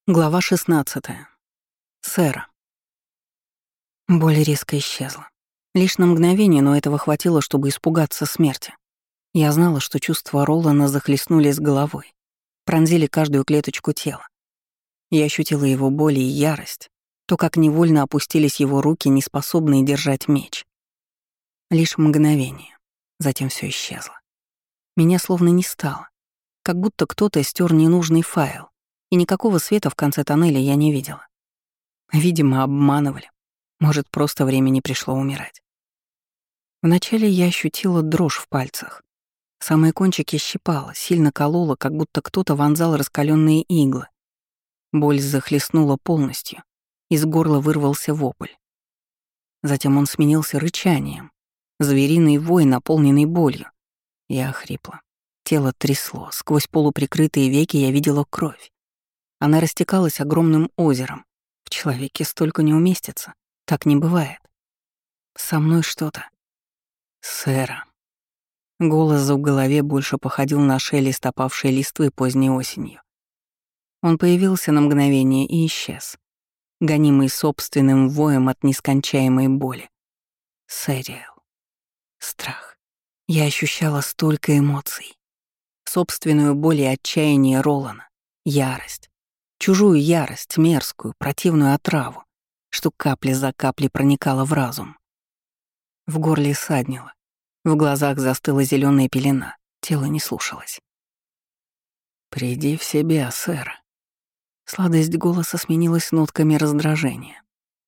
Глава 16. Сэра. Боль резко исчезла. Лишь на мгновение, но этого хватило, чтобы испугаться смерти. Я знала, что чувства Ролана захлестнули с головой, пронзили каждую клеточку тела. Я ощутила его боль и ярость, то, как невольно опустились его руки, неспособные держать меч. Лишь мгновение. Затем все исчезло. Меня словно не стало, как будто кто-то стер ненужный файл, и никакого света в конце тоннеля я не видела. Видимо, обманывали. Может, просто время не пришло умирать. Вначале я ощутила дрожь в пальцах. Самые кончики щипало, сильно кололо, как будто кто-то вонзал раскаленные иглы. Боль захлестнула полностью. Из горла вырвался вопль. Затем он сменился рычанием. Звериный вой, наполненный болью. Я охрипла. Тело трясло. Сквозь полуприкрытые веки я видела кровь. Она растекалась огромным озером. В человеке столько не уместится. Так не бывает. Со мной что-то. Сэра. Голос в голове больше походил на шелест опавшей листвы поздней осенью. Он появился на мгновение и исчез, гонимый собственным воем от нескончаемой боли. Сэриэл. Страх. Я ощущала столько эмоций. Собственную боль и отчаяние Ролана. Ярость. Чужую ярость, мерзкую, противную отраву, что капля за каплей проникала в разум. В горле ссаднило, в глазах застыла зеленая пелена, тело не слушалось. «Приди в себя, сэр». Сладость голоса сменилась нотками раздражения.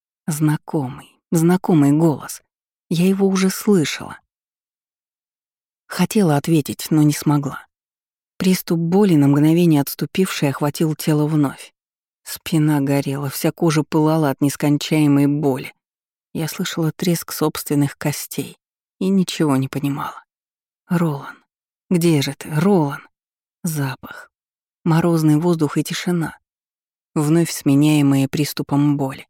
Знакомый голос. Я его уже слышала. Хотела ответить, но не смогла. Приступ боли, на мгновение отступивший, охватил тело вновь. Спина горела, вся кожа пылала от нескончаемой боли. Я слышала треск собственных костей и ничего не понимала. «Ролан, где же ты, Ролан?» Запах. Морозный воздух и тишина, вновь сменяемые приступом боли.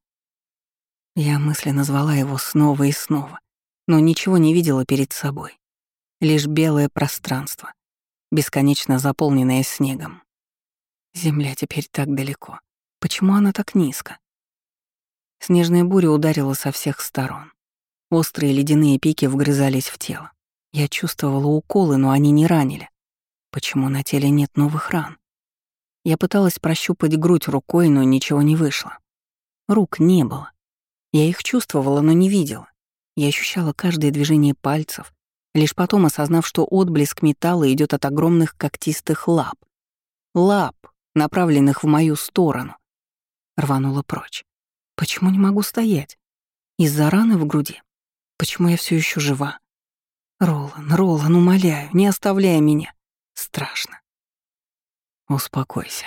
Я мысленно звала его снова и снова, но ничего не видела перед собой. Лишь белое пространство, бесконечно заполненное снегом. Земля теперь так далеко. Почему она так низко? Снежная буря ударила со всех сторон. Острые ледяные пики вгрызались в тело. Я чувствовала уколы, но они не ранили. Почему на теле нет новых ран? Я пыталась прощупать грудь рукой, но ничего не вышло. Рук не было. Я их чувствовала, но не видела. Я ощущала каждое движение пальцев, лишь потом осознав, что отблеск металла идет от огромных когтистых лап. Лап, направленных в мою сторону. Рванула прочь. Почему не могу стоять? Из-за раны в груди? Почему я все еще жива? Ролан, умоляю, не оставляй меня. Страшно. Успокойся.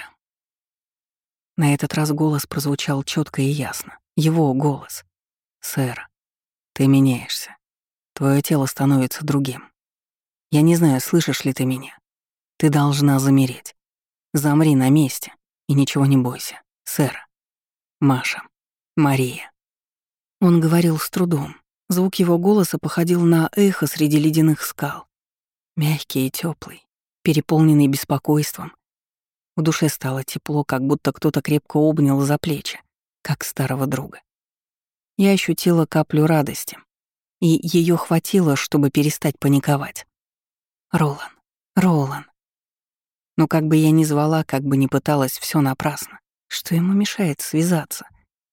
На этот раз голос прозвучал четко и ясно. Его голос. Сэр, ты меняешься. Твое тело становится другим. Я не знаю, слышишь ли ты меня. Ты должна замереть. Замри на месте и ничего не бойся. Сэр. Маша. Мария. Он говорил с трудом. Звук его голоса походил на эхо среди ледяных скал. Мягкий и теплый, переполненный беспокойством. В душе стало тепло, как будто кто-то крепко обнял за плечи, как старого друга. Я ощутила каплю радости, и ее хватило, чтобы перестать паниковать. Ролан. Но как бы я ни звала, как бы ни пыталась, все напрасно. Что ему мешает связаться?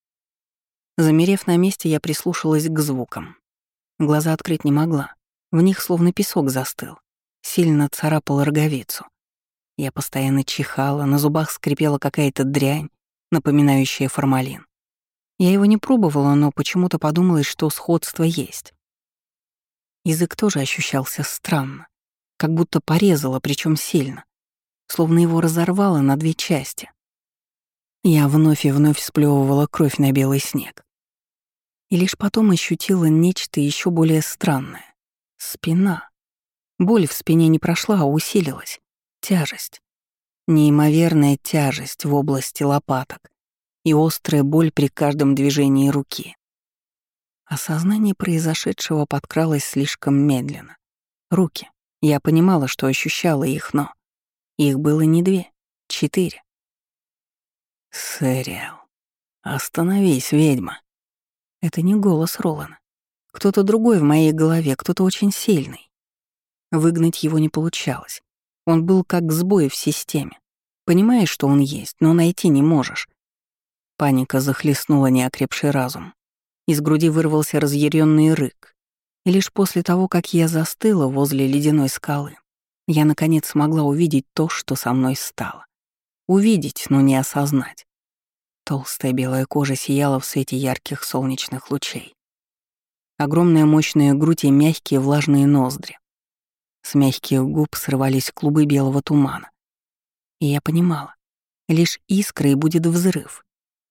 Замерев на месте, я прислушалась к звукам. Глаза открыть не могла. В них словно песок застыл. Сильно царапал роговицу. Я постоянно чихала, на зубах скрипела какая-то дрянь, напоминающая формалин. Я его не пробовала, но почему-то подумалось, что сходство есть. Язык тоже ощущался странно, как будто порезало, причем сильно, словно его разорвало на две части. Я вновь и вновь сплёвывала кровь на белый снег. И лишь потом ощутила нечто еще более странное. Спина. Боль в спине не прошла, а усилилась. Тяжесть. Неимоверная тяжесть в области лопаток и острая боль при каждом движении руки. Осознание произошедшего подкралось слишком медленно. Руки. Я понимала, что ощущала их, но... Их было не 2, 4. «Сэриэл, остановись, ведьма!» Это не голос Ролана. Кто-то другой в моей голове, кто-то очень сильный. Выгнать его не получалось. Он был как сбой в системе. Понимаешь, что он есть, но найти не можешь. Паника захлестнула неокрепший разум. Из груди вырвался разъяренный рык. И лишь после того, как я застыла возле ледяной скалы, я наконец смогла увидеть то, что со мной стало. Увидеть, но не осознать. Толстая белая кожа сияла в свете ярких солнечных лучей. Огромная мощная грудь и мягкие влажные ноздри. С мягких губ срывались клубы белого тумана. И я понимала, лишь искра и будет взрыв.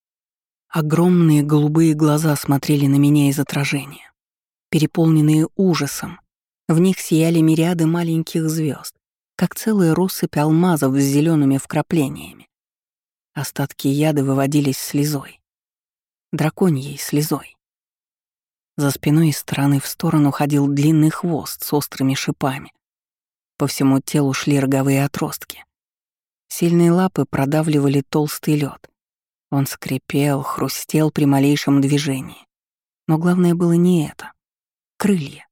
Огромные голубые глаза смотрели на меня из отражения, переполненные ужасом. В них сияли мириады маленьких звезд, как целая россыпь алмазов с зелеными вкраплениями. Остатки яда выводились слезой. Драконьей слезой. За спиной из стороны в сторону ходил длинный хвост с острыми шипами. По всему телу шли роговые отростки. Сильные лапы продавливали толстый лед. Он скрипел, хрустел при малейшем движении. Но главное было не это. Крылья.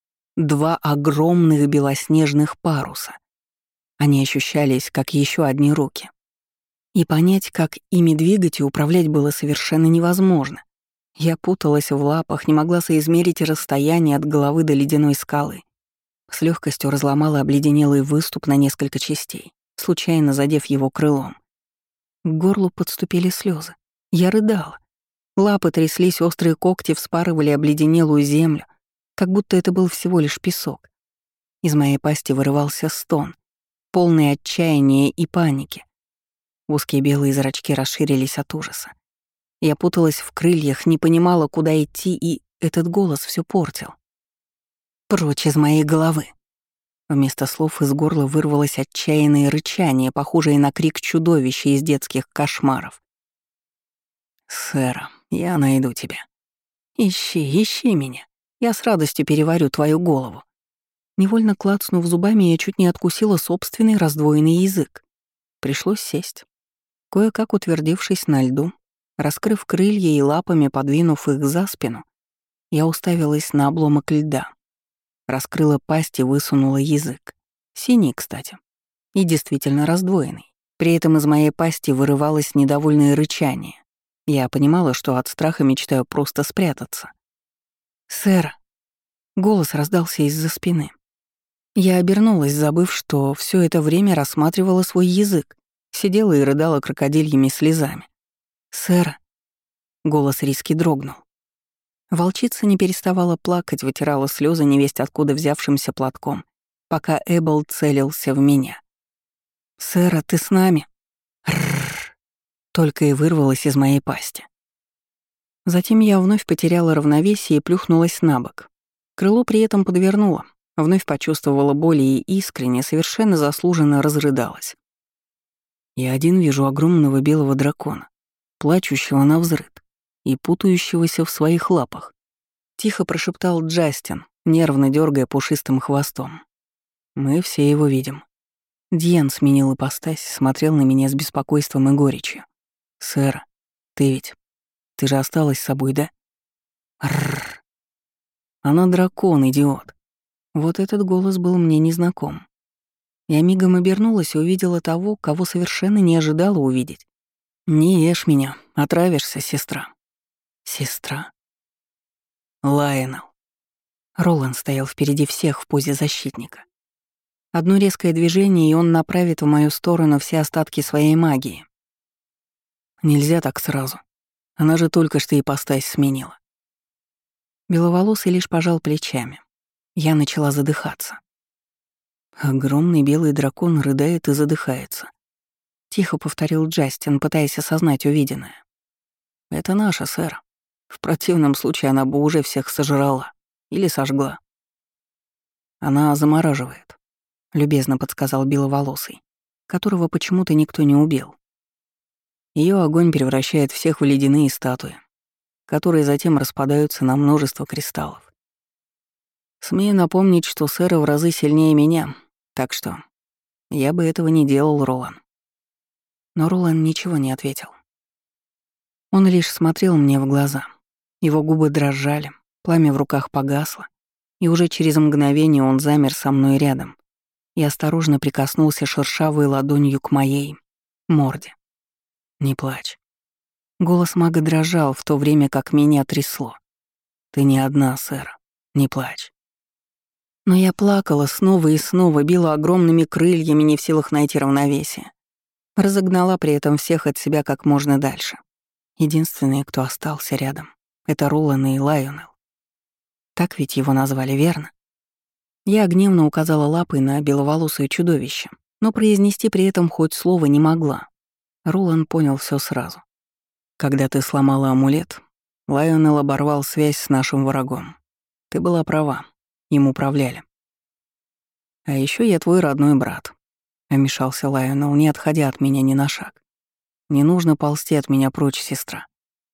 2 огромных белоснежных паруса. Они ощущались, как еще одни руки. И понять, как ими двигать и управлять было совершенно невозможно. Я путалась в лапах, не могла соизмерить расстояние от головы до ледяной скалы. С легкостью разломала обледенелый выступ на несколько частей, случайно задев его крылом. К горлу подступили слезы. Я рыдала. Лапы тряслись, острые когти вспарывали обледенелую землю, как будто это был всего лишь песок. Из моей пасти вырывался стон, полный отчаяния и паники. Узкие белые зрачки расширились от ужаса. Я путалась в крыльях, не понимала, куда идти, и этот голос все портил. «Прочь из моей головы!» Вместо слов из горла вырвалось отчаянное рычание, похожее на крик чудовища из детских кошмаров. «Сэра, я найду тебя. Ищи меня. Я с радостью переварю твою голову». Невольно клацнув зубами, я чуть не откусила собственный раздвоенный язык. Пришлось сесть. Кое-как утвердившись на льду, раскрыв крылья и лапами подвинув их за спину, я уставилась на обломок льда. Раскрыла пасть и высунула язык. Синий, кстати. И действительно раздвоенный. При этом из моей пасти вырывалось недовольное рычание. Я понимала, что от страха мечтаю просто спрятаться. «Сэр!» Голос раздался из-за спины. Я обернулась, забыв, что все это время рассматривала свой язык, сидела и рыдала крокодильями слезами. «Сэр!» Голос Риски дрогнул. Волчица не переставала плакать, вытирала слезы невесть откуда взявшимся платком, пока Эббл целился в меня. «Сэра, ты с нами?» «Рррр!» только и вырвалась из моей пасти. Затем я вновь потеряла равновесие и плюхнулась на бок. Крыло при этом подвернуло, вновь почувствовала боль и искренне, совершенно заслуженно разрыдалась. Я один вижу огромного белого дракона, плачущего навзрыд и путающегося в своих лапах. Тихо прошептал Джастин, нервно дергая пушистым хвостом. Мы все его видим. Дьен сменил ипостась, смотрел на меня с беспокойством и горечью. «Сэр, ты же осталась с собой, да?» «Рррр». Она дракон, идиот. Вот этот голос был мне незнаком. Я мигом обернулась и увидела того, кого совершенно не ожидала увидеть. «Не ешь меня, отравишься, сестра». «Сестра?» Лайонел. Ролан стоял впереди всех в позе защитника. Одно резкое движение, и он направит в мою сторону все остатки своей магии. Нельзя так сразу. Она же только что ипостась сменила. Беловолосый лишь пожал плечами. Я начала задыхаться. Огромный белый дракон рыдает и задыхается. Тихо повторил Джастин, пытаясь осознать увиденное. Это наша, сэр. В противном случае она бы уже всех сожрала или сожгла. Она замораживает, любезно подсказал беловолосый, которого почему-то никто не убил. Ее огонь превращает всех в ледяные статуи, которые затем распадаются на множество кристаллов. Смею напомнить, что сэра в разы сильнее меня, так что я бы этого не делал, Ролан. Но Ролан ничего не ответил. Он лишь смотрел мне в глаза. Его губы дрожали, пламя в руках погасло, и уже через мгновение он замер со мной рядом и осторожно прикоснулся шершавой ладонью к моей морде. «Не плачь». Голос мага дрожал, в то время как меня трясло. «Ты не одна, Сэра. Не плачь». Но я плакала снова и снова, била огромными крыльями, не в силах найти равновесие. Разогнала при этом всех от себя как можно дальше. Единственные, кто остался рядом, — это Ролан и Лайонел. Так ведь его назвали, верно? Я гневно указала лапой на беловолосое чудовище, но произнести при этом хоть слово не могла. Ролан понял все сразу. Когда ты сломала амулет, Лайонел оборвал связь с нашим врагом. Ты была права, им управляли. А еще я твой родной брат, — вмешался Лайонел, не отходя от меня ни на шаг. Не нужно ползти от меня прочь, сестра.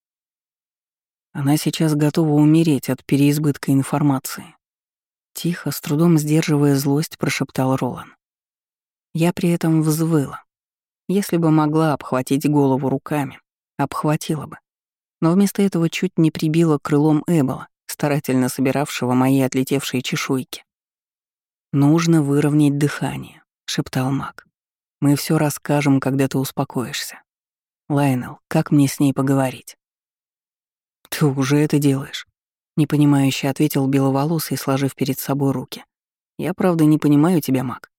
Она сейчас готова умереть от переизбытка информации. Тихо, с трудом сдерживая злость, прошептал Ролан. Я при этом взвыла. Если бы могла обхватить голову руками, обхватила бы. Но вместо этого чуть не прибила крылом Эбола, старательно собиравшего мои отлетевшие чешуйки. «Нужно выровнять дыхание», — шептал маг. «Мы все расскажем, когда ты успокоишься. Лайонел, как мне с ней поговорить?» «Ты уже это делаешь», — непонимающе ответил беловолосый, сложив перед собой руки. «Я, правда, не понимаю тебя, маг».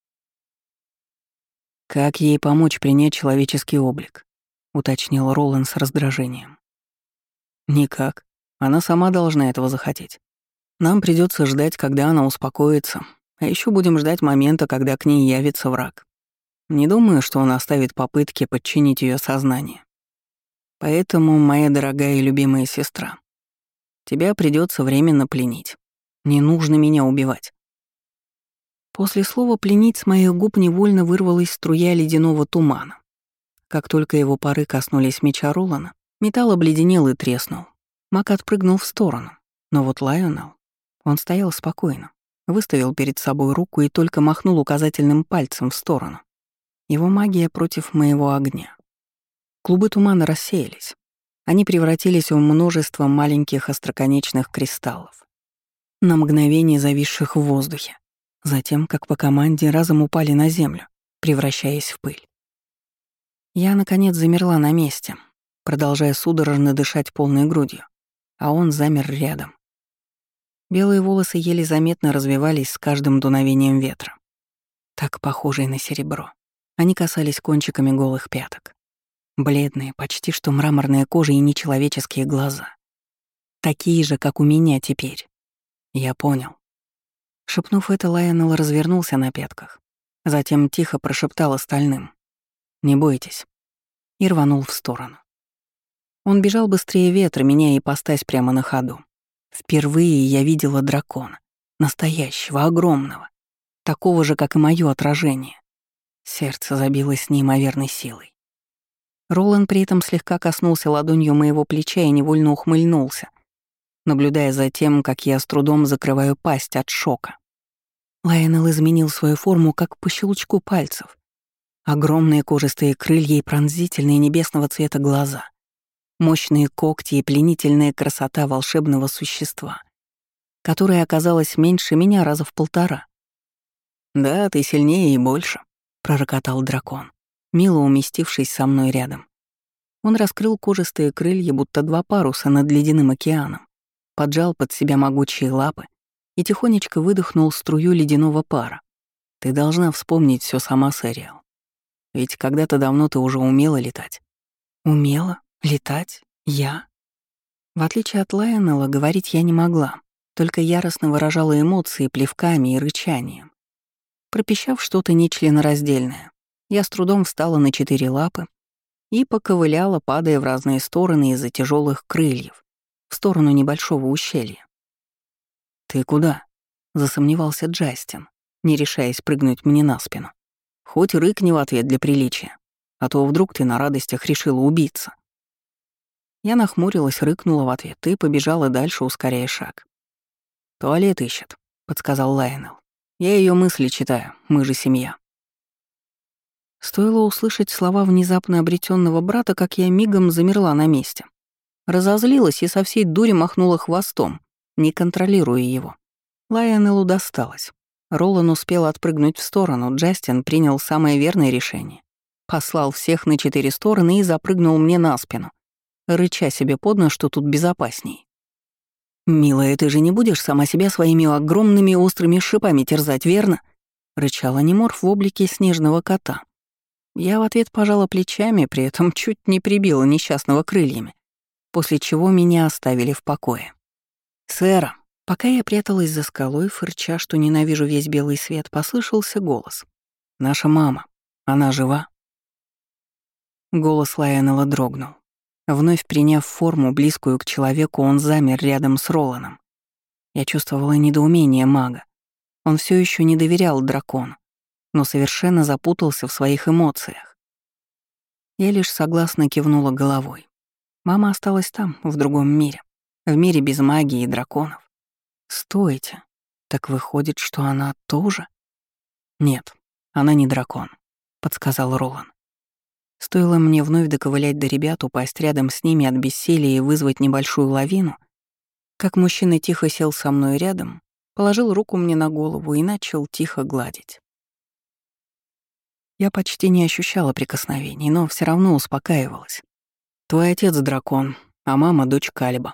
«Как ей помочь принять человеческий облик?» — уточнил Ролан с раздражением. «Никак. Она сама должна этого захотеть. Нам придется ждать, когда она успокоится, а еще будем ждать момента, когда к ней явится враг. Не думаю, что он оставит попытки подчинить ее сознание. Поэтому, моя дорогая и любимая сестра, тебя придется временно пленить. Не нужно меня убивать». После слова «пленить» с моих губ невольно вырвалась струя ледяного тумана. Как только его пары коснулись меча Ролана, металл обледенел и треснул. Маг отпрыгнул в сторону. Но вот Лайонел, он стоял спокойно, выставил перед собой руку и только махнул указательным пальцем в сторону. Его магия против моего огня. Клубы тумана рассеялись. Они превратились в множество маленьких остроконечных кристаллов, на мгновение зависших в воздухе. Затем, как по команде, разом упали на землю, превращаясь в пыль. Я, наконец, замерла на месте, продолжая судорожно дышать полной грудью, а он замер рядом. Белые волосы еле заметно развивались с каждым дуновением ветра, так похожие на серебро. Они касались кончиками голых пяток. Бледные, почти что мраморная кожа и нечеловеческие глаза. Такие же, как у меня теперь. Я понял. Шепнув это, Лайонел развернулся на пятках. Затем тихо прошептал остальным: «Не бойтесь», и рванул в сторону. Он бежал быстрее ветра, меняя ипостась прямо на ходу. Впервые я видела дракона. Настоящего, огромного. Такого же, как и моё отражение. Сердце забилось с неимоверной силой. Ролан при этом слегка коснулся ладонью моего плеча и невольно ухмыльнулся, наблюдая за тем, как я с трудом закрываю пасть от шока. Лайонел изменил свою форму как по щелчку пальцев. Огромные кожистые крылья и пронзительные небесного цвета глаза. Мощные когти и пленительная красота волшебного существа, которое оказалось меньше меня раза в 1,5. «Да, ты сильнее и больше», — пророкотал дракон, мило уместившись со мной рядом. Он раскрыл кожистые крылья, будто 2 паруса над ледяным океаном, поджал под себя могучие лапы и тихонечко выдохнул струю ледяного пара. «Ты должна вспомнить все сама, Сэриэл. Ведь когда-то давно ты уже умела летать». «Умела? Летать? Я?» В отличие от Лайонела, говорить я не могла, только яростно выражала эмоции плевками и рычанием. Пропищав что-то нечленораздельное, я с трудом встала на 4 лапы и поковыляла, падая в разные стороны из-за тяжелых крыльев, в сторону небольшого ущелья. «Ты куда?» — засомневался Джастин, не решаясь прыгнуть мне на спину. «Хоть рыкни в ответ для приличия, а то вдруг ты на радостях решила убиться». Я нахмурилась, рыкнула в ответ и побежала дальше, ускоряя шаг. «Туалет ищет», — подсказал Лайонел. «Я ее мысли читаю, мы же семья». Стоило услышать слова внезапно обретенного брата, как я мигом замерла на месте. Разозлилась и со всей дури махнула хвостом, не контролируя его. Лайонеллу досталось. Ролан успел отпрыгнуть в сторону, Джастин принял самое верное решение. Послал всех на 4 стороны и запрыгнул мне на спину, рыча себе под нос, что тут безопасней. «Милая, ты же не будешь сама себя своими огромными острыми шипами терзать, верно?» — рычал аниморф в облике снежного кота. Я в ответ пожала плечами, при этом чуть не прибила несчастного крыльями, после чего меня оставили в покое. «Сэра», пока я пряталась за скалой, фырча, что ненавижу весь белый свет, послышался голос. «Наша мама, она жива?» Голос Лайонелла дрогнул. Вновь приняв форму, близкую к человеку, он замер рядом с Роланом. Я чувствовала недоумение мага. Он все еще не доверял дракону, но совершенно запутался в своих эмоциях. Я лишь согласно кивнула головой. Мама осталась там, в другом мире. В мире без магии и драконов. Стойте. Так выходит, что она тоже? Нет, она не дракон, подсказал Ролан. Стоило мне вновь доковылять до ребят, упасть рядом с ними от бессилия и вызвать небольшую лавину, как мужчина тихо сел со мной рядом, положил руку мне на голову и начал тихо гладить. Я почти не ощущала прикосновений, но все равно успокаивалась. Твой отец дракон, а мама — дочь Калиба.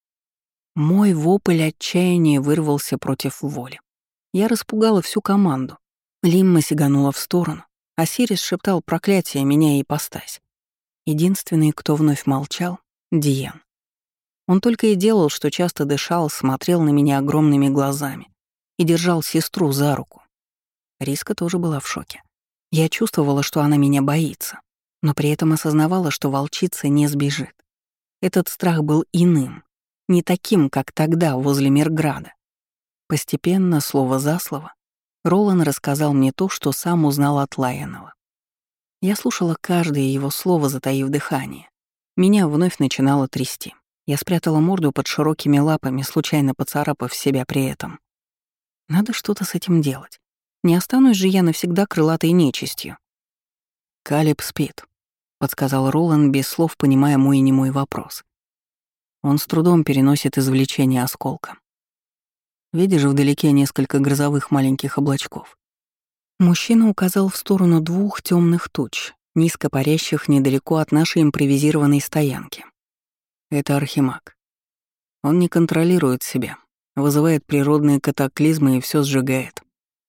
Мой вопль отчаяния вырвался против воли. Я распугала всю команду. Лимма сиганула в сторону, а Сирис шептал проклятие, меняя ипостась. Единственный, кто вновь молчал — Диен. Он только и делал, что часто дышал, смотрел на меня огромными глазами и держал сестру за руку. Риска тоже была в шоке. Я чувствовала, что она меня боится, но при этом осознавала, что волчица не сбежит. Этот страх был иным, не таким, как тогда возле Мирграда. Постепенно, слово за слово, Ролан рассказал мне то, что сам узнал от Лайонелла. Я слушала каждое его слово, затаив дыхание. Меня вновь начинало трясти. Я спрятала морду под широкими лапами, случайно поцарапав себя при этом. Надо что-то с этим делать. Не останусь же я навсегда крылатой нечистью. «Калиб спит», — подсказал Ролан, без слов понимая мой и немой вопрос. Он с трудом переносит извлечение осколка. Видишь вдалеке несколько грозовых маленьких облачков? Мужчина указал в сторону 2 темных туч, низко парящих недалеко от нашей импровизированной стоянки. Это архимаг. Он не контролирует себя, вызывает природные катаклизмы и все сжигает.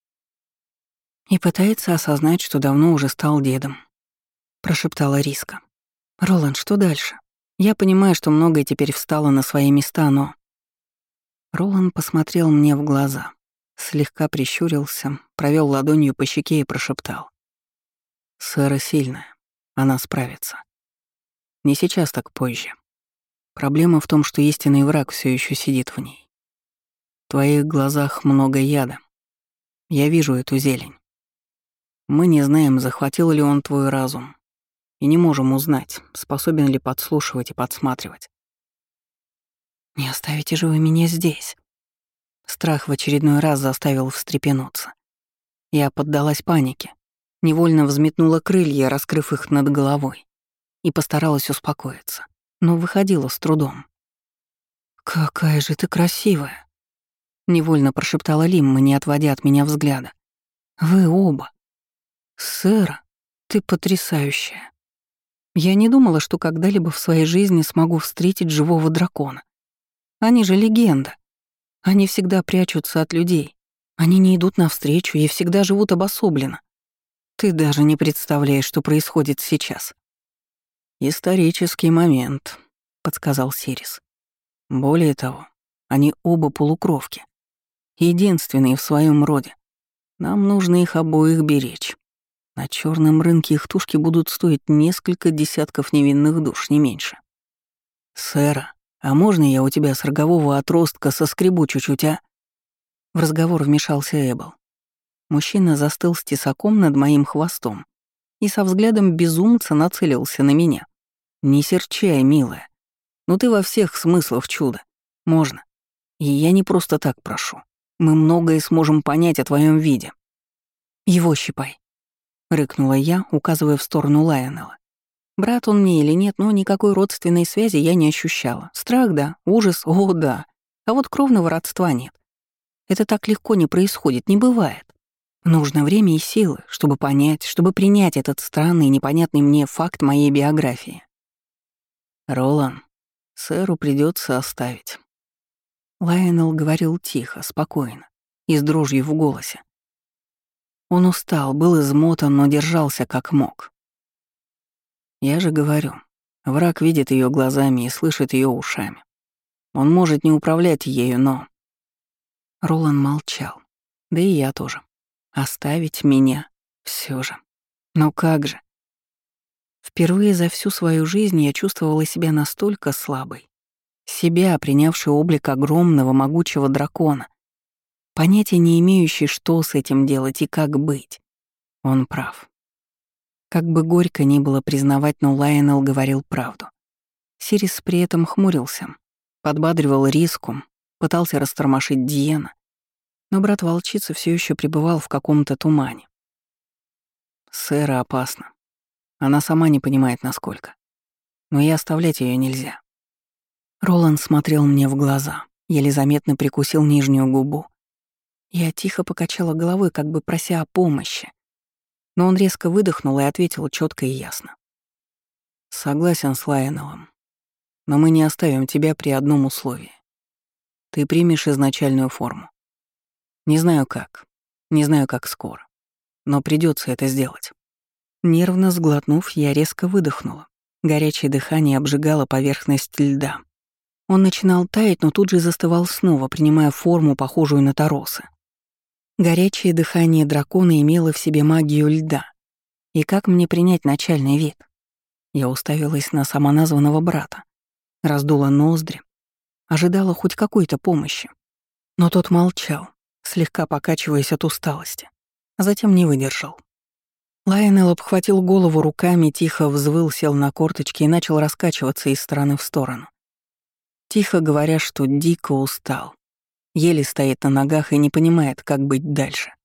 И пытается осознать, что давно уже стал дедом, прошептала Риска. «Роланд, что дальше? Я понимаю, что многое теперь встало на свои места, но...» Роланд посмотрел мне в глаза, слегка прищурился, провел ладонью по щеке и прошептал. «Сэра сильная, она справится. Не сейчас, так позже. Проблема в том, что истинный враг все еще сидит в ней. В твоих глазах много яда. Я вижу эту зелень. Мы не знаем, захватил ли он твой разум, и не можем узнать, способен ли подслушивать и подсматривать. «Не оставите же вы меня здесь?» Страх в очередной раз заставил встрепенуться. Я поддалась панике, невольно взметнула крылья, раскрыв их над головой, и постаралась успокоиться, но выходила с трудом. «Какая же ты красивая!» — невольно прошептала Лимма, не отводя от меня взгляда. «Вы оба. Сэра, ты потрясающая. Я не думала, что когда-либо в своей жизни смогу встретить живого дракона. Они же легенда. Они всегда прячутся от людей. Они не идут навстречу и всегда живут обособленно. Ты даже не представляешь, что происходит сейчас». «Исторический момент», — подсказал Сирис. «Более того, они оба полукровки. Единственные в своем роде. Нам нужно их обоих беречь. На черном рынке их тушки будут стоить несколько десятков невинных душ, не меньше. Сэра, а можно я у тебя с рогового отростка соскребу чуть-чуть, а?» В разговор вмешался Эбл. Мужчина застыл с тесаком над моим хвостом и со взглядом безумца нацелился на меня. «Не серчай, милая. Ну ты во всех смыслах чудо. Можно. И я не просто так прошу. Мы многое сможем понять о твоем виде». «Его щипай», — рыкнула я, указывая в сторону Лайонелла. Брат он мне или нет, но никакой родственной связи я не ощущала. Страх, да, ужас, о, да. А вот кровного родства нет. Это так легко не происходит, не бывает. Нужно время и силы, чтобы понять, чтобы принять этот странный и непонятный мне факт моей биографии. «Ролан, сэру придется оставить». Лайонел говорил тихо, спокойно и с дрожью в голосе. Он устал, был измотан, но держался как мог. Я же говорю, враг видит ее глазами и слышит ее ушами. Он может не управлять ею, но... Ролан молчал. Да и я тоже. Оставить меня все же. Но как же? Впервые за всю свою жизнь я чувствовала себя настолько слабой. Себя, принявшей облик огромного, могучего дракона. Понятия не имеющей, что с этим делать и как быть. Он прав. Как бы горько ни было признавать, но Лайонел говорил правду. Сирис при этом хмурился, подбадривал Риску, пытался растормошить Диена, но брат волчицы все еще пребывал в каком-то тумане. Сэра опасно. Она сама не понимает, насколько. Но и оставлять ее нельзя. Роланд смотрел мне в глаза, еле заметно прикусил нижнюю губу. Я тихо покачала головой, как бы прося о помощи. Но он резко выдохнул и ответил четко и ясно. «Согласен с Лайонеллом, но мы не оставим тебя при одном условии. Ты примешь изначальную форму. Не знаю как скоро, но придется это сделать». Нервно сглотнув, я резко выдохнула. Горячее дыхание обжигало поверхность льда. Он начинал таять, но тут же застывал снова, принимая форму, похожую на торосы. Горячее дыхание дракона имело в себе магию льда. И как мне принять начальный вид? Я уставилась на самоназванного брата, раздула ноздри, ожидала хоть какой-то помощи. Но тот молчал, слегка покачиваясь от усталости, а затем не выдержал. Лайонел обхватил голову руками, тихо взвыл, сел на корточки и начал раскачиваться из стороны в сторону. Тихо говоря, что дико устал. Еле стоит на ногах и не понимает, как быть дальше.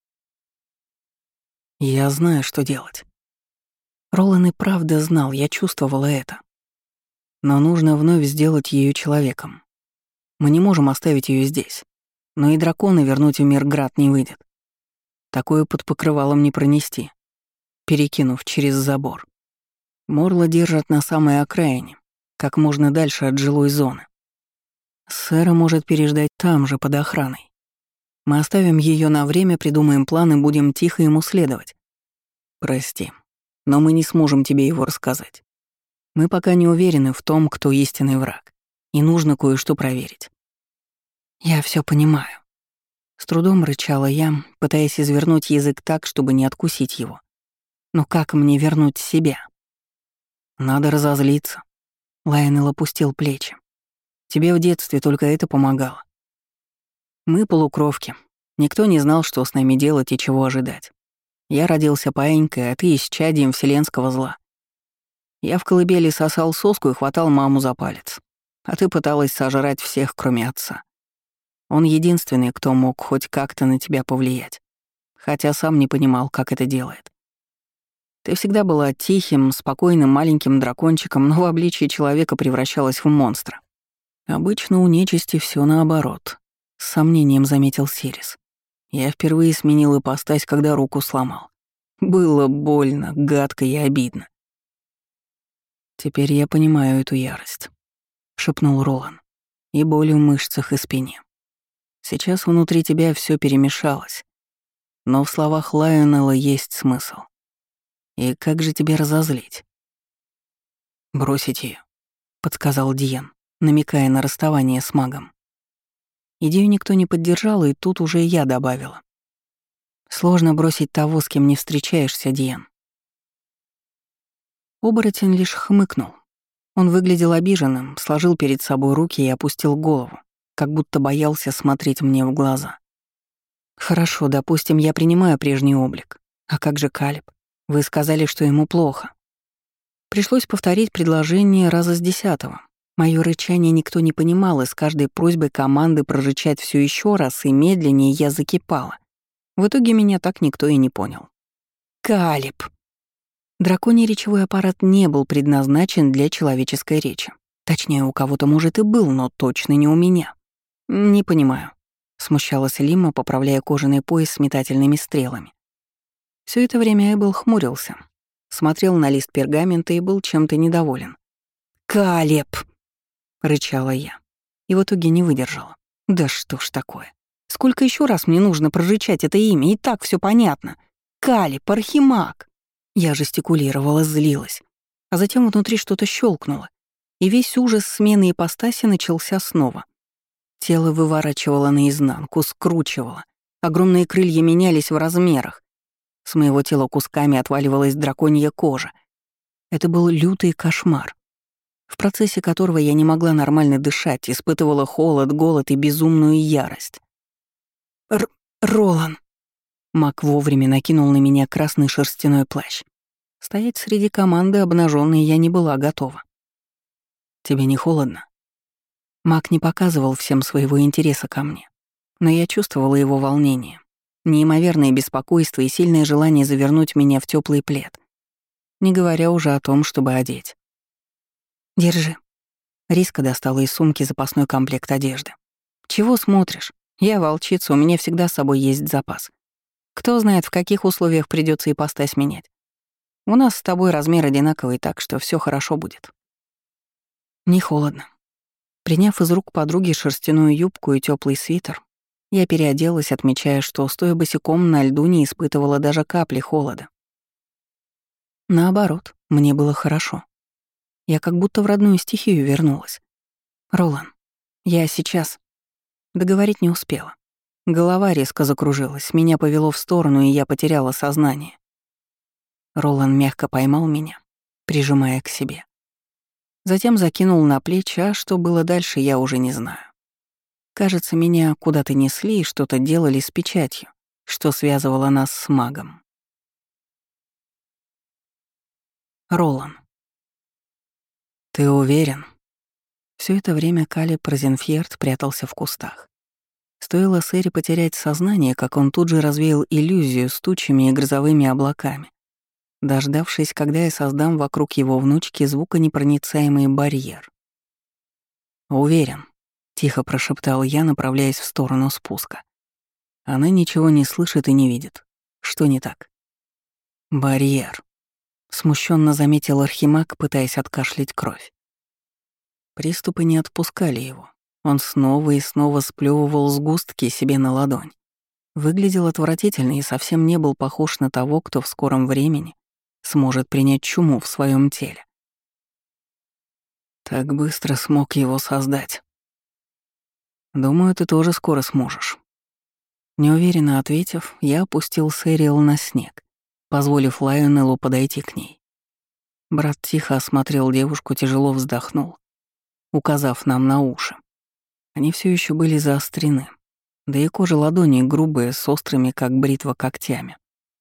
Я знаю, что делать. Ролан и правда знал, я чувствовала это. Но нужно вновь сделать ее человеком. Мы не можем оставить ее здесь. Но и дракона вернуть в Мирград не выйдет. Такое под покрывалом не пронести, перекинув через забор. Морла держат на самой окраине, как можно дальше от жилой зоны. Сэра может переждать там же, под охраной. Мы оставим ее на время, придумаем план и будем тихо ему следовать. Прости, но мы не сможем тебе его рассказать. Мы пока не уверены в том, кто истинный враг, и нужно кое-что проверить. Я все понимаю. С трудом рычала я, пытаясь извернуть язык так, чтобы не откусить его. Но как мне вернуть себя? Надо разозлиться. Лайонел опустил плечи. Тебе в детстве только это помогало. Мы полукровки. Никто не знал, что с нами делать и чего ожидать. Я родился паинькой, а ты исчадием вселенского зла. Я в колыбели сосал соску и хватал маму за палец. А ты пыталась сожрать всех, кроме отца. Он единственный, кто мог хоть как-то на тебя повлиять. Хотя сам не понимал, как это делает. Ты всегда была тихим, спокойным маленьким дракончиком, но в обличии человека превращалась в монстра. Обычно у нечисти все наоборот, с сомнением заметил Сирис. Я впервые сменил ипостась, когда руку сломал. Было больно, гадко и обидно. Теперь я понимаю эту ярость, шепнул Ролан, и боль в мышцах и спине. Сейчас внутри тебя все перемешалось, но в словах Лайонелла есть смысл. И как же тебя разозлить? Бросить ее, подсказал Диен, намекая на расставание с магом. Идею никто не поддержал, и тут уже я добавила. Сложно бросить того, с кем не встречаешься, Диен. Оборотень лишь хмыкнул. Он выглядел обиженным, сложил перед собой руки и опустил голову, как будто боялся смотреть мне в глаза. «Хорошо, допустим, я принимаю прежний облик. А как же Калеб? Вы сказали, что ему плохо». Пришлось повторить предложение раза с 10-го. Моё рычание никто не понимал, и с каждой просьбой команды прорычать все еще раз и медленнее я закипала. В итоге меня так никто и не понял. «Калеб!» Драконий речевой аппарат не был предназначен для человеческой речи. Точнее, у кого-то, может, и был, но точно не у меня. «Не понимаю», — смущалась Лима, поправляя кожаный пояс с метательными стрелами. Все это время Эббл хмурился, смотрел на лист пергамента и был чем-то недоволен. «Калеб!» — рычала я. И в итоге не выдержала. «Да что ж такое? Сколько еще раз мне нужно прорычать это имя? И так все понятно. Калеб, Архимаг!» Я жестикулировала, злилась. А затем внутри что-то щелкнуло, и весь ужас смены ипостаси начался снова. Тело выворачивало наизнанку, скручивало. Огромные крылья менялись в размерах. С моего тела кусками отваливалась драконья кожа. Это был лютый кошмар, в процессе которого я не могла нормально дышать, испытывала холод, голод и безумную ярость. «Ролан!» Мак вовремя накинул на меня красный шерстяной плащ. Стоять среди команды обнаженной я не была готова. «Тебе не холодно?» Мак не показывал всем своего интереса ко мне, но я чувствовала его волнение, неимоверное беспокойство и сильное желание завернуть меня в теплый плед, не говоря уже о том, чтобы одеть. «Держи». Риска достала из сумки запасной комплект одежды. «Чего смотришь? Я волчица, у меня всегда с собой есть запас. Кто знает, в каких условиях придется ипостась менять. У нас с тобой размер одинаковый, так что все хорошо будет». Не холодно. Приняв из рук подруги шерстяную юбку и теплый свитер, я переоделась, отмечая, что, стоя босиком на льду, не испытывала даже капли холода. Наоборот, мне было хорошо. Я как будто в родную стихию вернулась. «Ролан, я сейчас...» Договорить не успела. Голова резко закружилась, меня повело в сторону, и я потеряла сознание. Ролан мягко поймал меня, прижимая к себе. Затем закинул на плечи, а что было дальше, я уже не знаю. Кажется, меня куда-то несли и что-то делали с печатью, что связывало нас с магом. Ролан. «Ты уверен?» Все это время Калеб Розенфьерд прятался в кустах. Стоило Сэри потерять сознание, как он тут же развеял иллюзию с тучами и грозовыми облаками, дождавшись, когда я создам вокруг его внучки звуконепроницаемый барьер. «Уверен», — тихо прошептал я, направляясь в сторону спуска. Она ничего не слышит и не видит. Что не так? «Барьер», — смущенно заметил Архимаг, пытаясь откашлять кровь. Приступы не отпускали его. Он снова и снова сплёвывал сгустки себе на ладонь. Выглядел отвратительно и совсем не был похож на того, кто в скором времени сможет принять чуму в своем теле. Так быстро смог его создать. Думаю, ты тоже скоро сможешь. Неуверенно ответив, я опустил Сэрил на снег, позволив Лайонеллу подойти к ней. Брат тихо осмотрел девушку, тяжело вздохнул, указав нам на уши. Они все еще были заострены, да и кожа ладони грубая, с острыми, как бритва, когтями.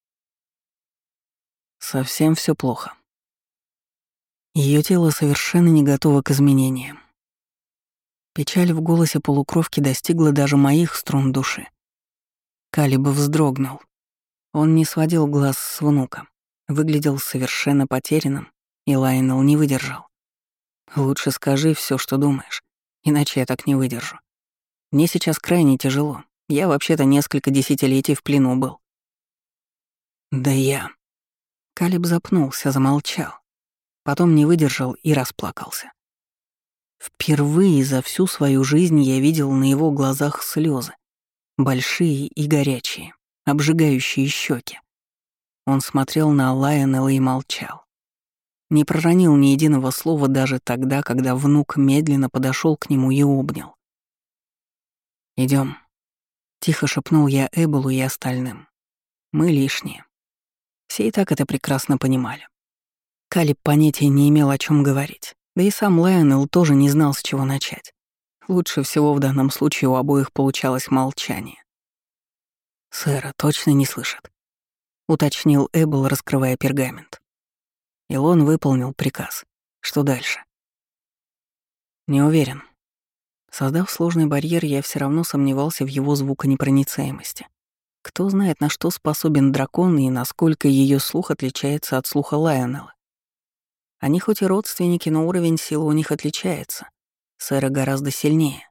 Совсем все плохо. Ее тело совершенно не готово к изменениям. Печаль в голосе полукровки достигла даже моих струн души. Калеб вздрогнул. Он не сводил глаз с внука, выглядел совершенно потерянным, и Лайонелл не выдержал. «Лучше скажи все, что думаешь, иначе я так не выдержу. Мне сейчас крайне тяжело. Я вообще-то несколько десятилетий в плену был». «Да я...» Калеб запнулся, замолчал. Потом не выдержал и расплакался. Впервые за всю свою жизнь я видел на его глазах слезы, большие и горячие, обжигающие щеки. Он смотрел на Лайонелла и молчал. Не проронил ни единого слова даже тогда, когда внук медленно подошел к нему и обнял. Идем, тихо шепнул я Эбелу и остальным. «Мы лишние». Все и так это прекрасно понимали. Калеб понятия не имел, о чем говорить. Да и сам Лайонелл тоже не знал, с чего начать. Лучше всего в данном случае у обоих получалось молчание. «Сэра точно не слышит», — уточнил Эббл, раскрывая пергамент. Илон выполнил приказ. Что дальше? Не уверен. Создав сложный барьер, я все равно сомневался в его звуконепроницаемости. Кто знает, на что способен дракон и насколько ее слух отличается от слуха Лайонелла. Они хоть и родственники, но уровень силы у них отличается. Сэра гораздо сильнее.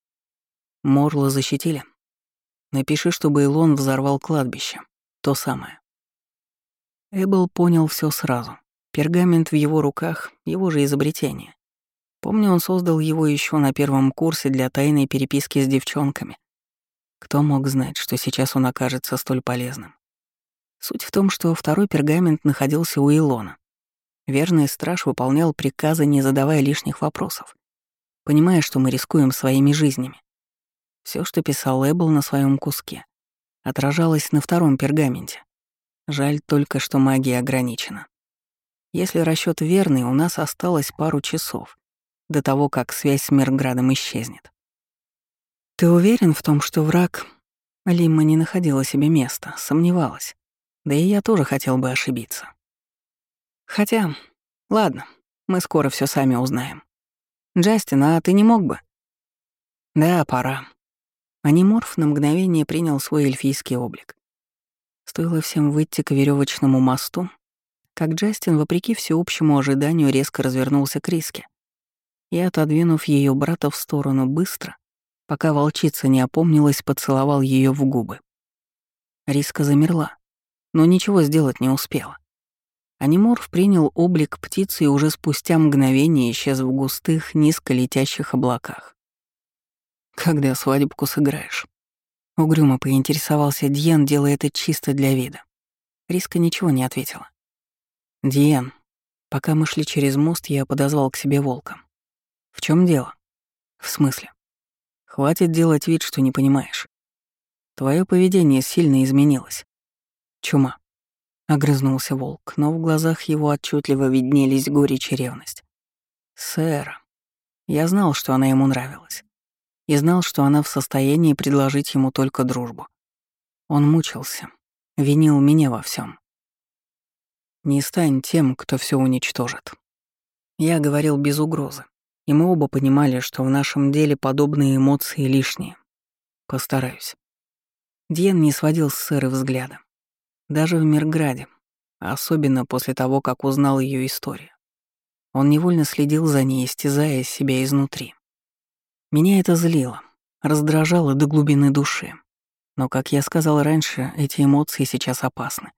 Морла защитили. Напиши, чтобы Илон взорвал кладбище. То самое. Эббл понял все сразу. Пергамент в его руках — его же изобретение. Помню, он создал его еще на первом курсе для тайной переписки с девчонками. Кто мог знать, что сейчас он окажется столь полезным? Суть в том, что второй пергамент находился у Илона. Верный страж выполнял приказы, не задавая лишних вопросов, понимая, что мы рискуем своими жизнями. Все, что писал Эббл на своем куске, отражалось на втором пергаменте. Жаль только, что магия ограничена. Если расчет верный, у нас осталось пару часов до того, как связь с Мирградом исчезнет. Ты уверен в том, что враг... Лимма не находила себе места, сомневалась. Да и я тоже хотел бы ошибиться. Хотя, ладно, мы скоро все сами узнаем. Джастин, а ты не мог бы? Да, пора. Аниморф на мгновение принял свой эльфийский облик. Стоило всем выйти к веревочному мосту, как Джастин, вопреки всеобщему ожиданию, резко развернулся к Риске и, отодвинув ее брата в сторону быстро, пока волчица не опомнилась, поцеловал ее в губы. Риска замерла, но ничего сделать не успела. Аниморф принял облик птицы и уже спустя мгновение исчез в густых, низко летящих облаках. «Когда свадебку сыграешь?» Угрюмо поинтересовался Дьен, делая это чисто для вида. Риска ничего не ответила. «Диен, пока мы шли через мост, я подозвал к себе волка. В чем дело?» «В смысле? Хватит делать вид, что не понимаешь. Твое поведение сильно изменилось. Чума». Огрызнулся волк, но в глазах его отчетливо виднелись горечь и ревность. «Сэр, я знал, что она ему нравилась. И знал, что она в состоянии предложить ему только дружбу. Он мучился, винил меня во всем. Не стань тем, кто все уничтожит. Я говорил без угрозы, и мы оба понимали, что в нашем деле подобные эмоции лишние. Постараюсь». Дьен не сводил с Сэры взгляда. Даже в Мирграде, особенно после того, как узнал ее историю. Он невольно следил за ней, истязая себя изнутри. Меня это злило, раздражало до глубины души. Но, как я сказал раньше, эти эмоции сейчас опасны.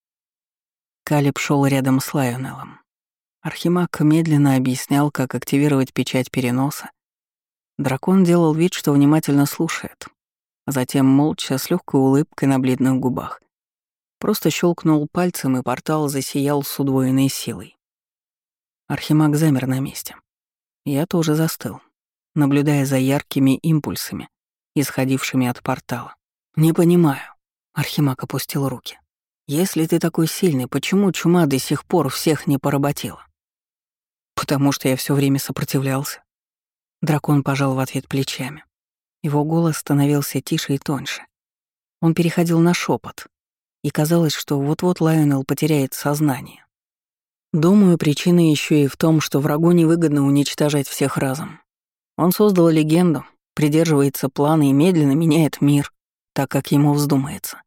Калиб шел рядом с Лайонеллом. Архимаг медленно объяснял, как активировать печать переноса. Дракон делал вид, что внимательно слушает. Затем молча, с легкой улыбкой на бледных губах, просто щелкнул пальцем, и портал засиял с удвоенной силой. Архимаг замер на месте. Я тоже застыл, наблюдая за яркими импульсами, исходившими от портала. «Не понимаю», — Архимаг опустил руки. «Если ты такой сильный, почему чума до сих пор всех не поработила?» «Потому что я все время сопротивлялся». Дракон пожал в ответ плечами. Его голос становился тише и тоньше. Он переходил на шепот, и казалось, что вот-вот Лайонелл потеряет сознание. Думаю, причина еще и в том, что врагу невыгодно уничтожать всех разом. Он создал легенду, придерживается плана и медленно меняет мир, так как ему вздумается.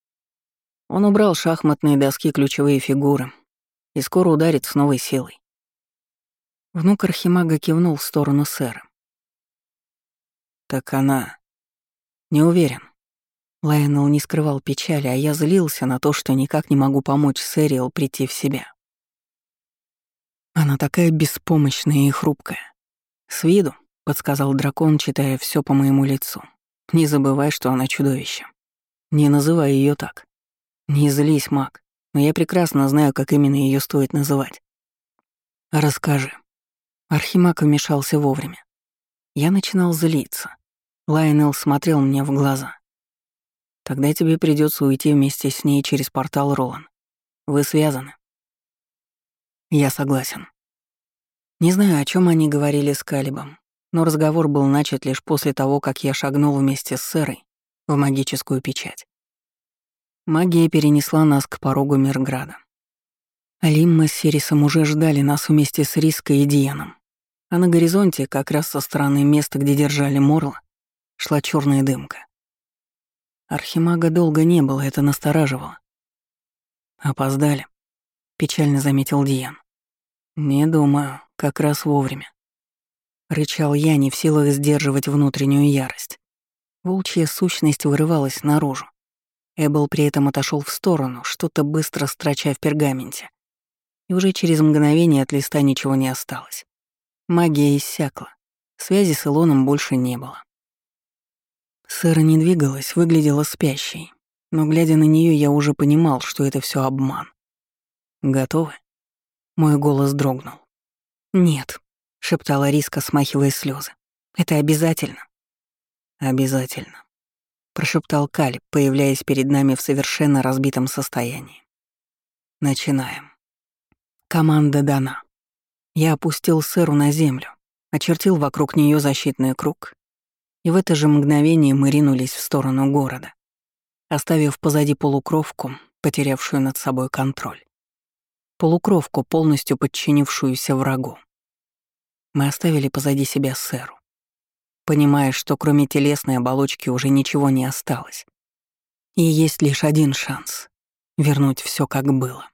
Он убрал шахматные доски ключевые фигуры и скоро ударит с новой силой. Внук Архимага кивнул в сторону сэра. «Так она...» «Не уверен». Лайонелл не скрывал печали, а я злился на то, что никак не могу помочь Сэриэл прийти в себя. Она такая беспомощная и хрупкая. «С виду», — подсказал дракон, читая все по моему лицу. «Не забывай, что она чудовище. Не называй ее так. Не злись, маг, но я прекрасно знаю, как именно ее стоит называть. Расскажи». Архимаг вмешался вовремя. Я начинал злиться. Лайонелл смотрел мне в глаза. «Тогда тебе придется уйти вместе с ней через портал Ролан. Вы связаны». «Я согласен». Не знаю, о чем они говорили с Калибом, но разговор был начат лишь после того, как я шагнул вместе с Сэрой в магическую печать. Магия перенесла нас к порогу Мирграда. Лимма с Сирисом уже ждали нас вместе с Риской и Дианом, а на горизонте, как раз со стороны места, где держали Морла, шла черная дымка. Архимага долго не было, это настораживало. «Опоздали», — печально заметил Диан. «Не думаю, как раз вовремя». Рычал я, не в силах сдерживать внутреннюю ярость. Волчья сущность вырывалась наружу. Эббл при этом отошел в сторону, что-то быстро строча в пергаменте. И уже через мгновение от листа ничего не осталось. Магия иссякла. Связи с Илоном больше не было. Сэра не двигалась, выглядела спящей. Но, глядя на нее, я уже понимал, что это все обман. «Готовы?» Мой голос дрогнул. «Нет», — шептала Риска, смахивая слезы. «Это обязательно». «Обязательно», — прошептал Калиб, появляясь перед нами в совершенно разбитом состоянии. «Начинаем». Команда дана. Я опустил Сэру на землю, очертил вокруг нее защитный круг, и в это же мгновение мы ринулись в сторону города, оставив позади полукровку, потерявшую над собой контроль. Полукровку, полностью подчинившуюся врагу. Мы оставили позади себя Сэру, понимая, что кроме телесной оболочки уже ничего не осталось. И есть лишь один шанс — вернуть все как было.